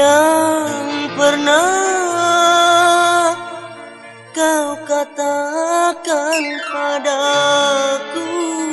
yang pernah kau katakan padaku.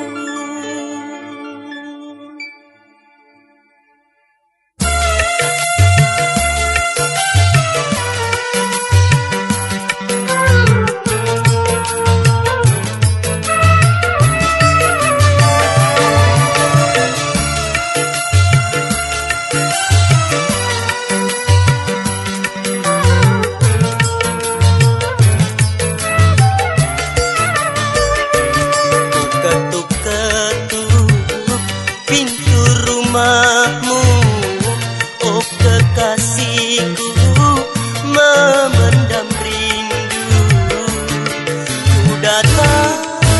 Oh kekasihku, memendam rindu. Ku datang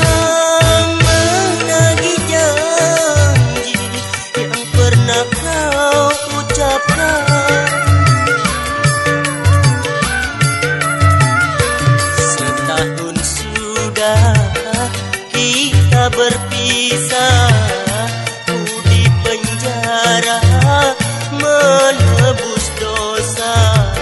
menagih janji yang pernah kau ucapkan. Setahun sudah kita berpisah, menebus dosa.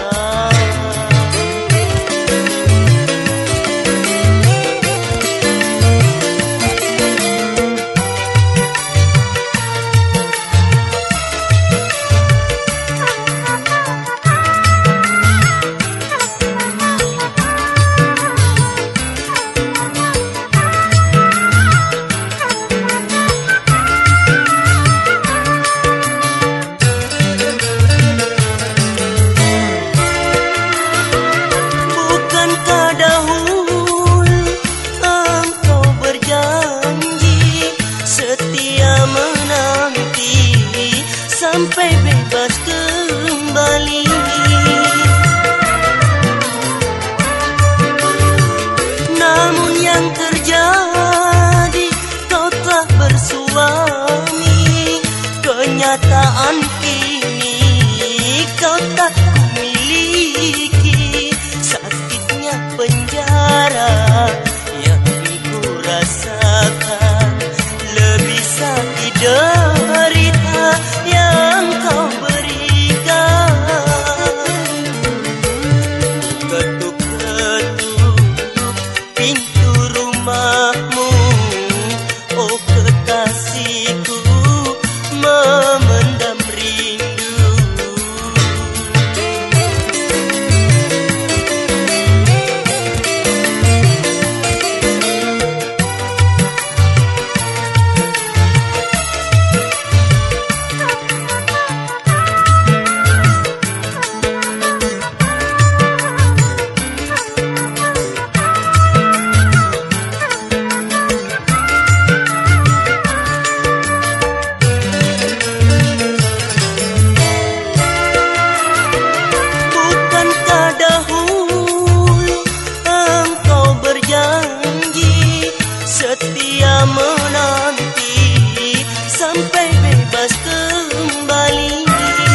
Sampai bebas kembali, namun yang terjadi kau telah bersuami. Kenyataan kini kau tak memiliki. Sakitnya penjara yang ku rasakan lebih sakit derita yang kau berikan. Ketuk-ketuk pintu rumahmu, oh kekasihku, memendam rindu. Setia menanti sampai bebas kembali,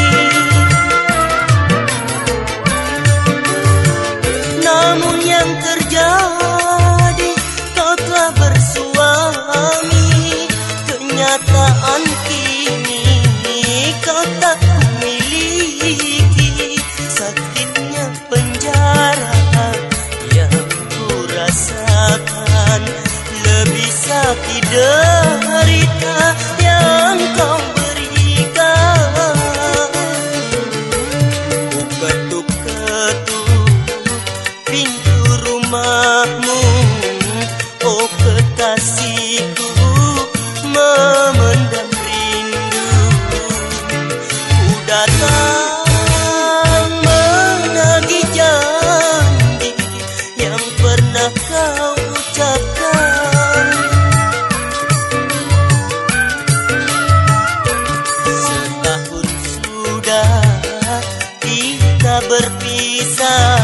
namun yang terjadi kau telah bersuami. Kenyataan kini kau tak memiliki. Sakitnya penjara yang ku rasakan lebih sakit derita yang kau berikan. Ku ketuk-ketuk pintu rumahmu, oh kekasihku, memendam rindu. Ku datang menagih janji yang pernah kau ucapkan. Setahun sudah kita berpisah,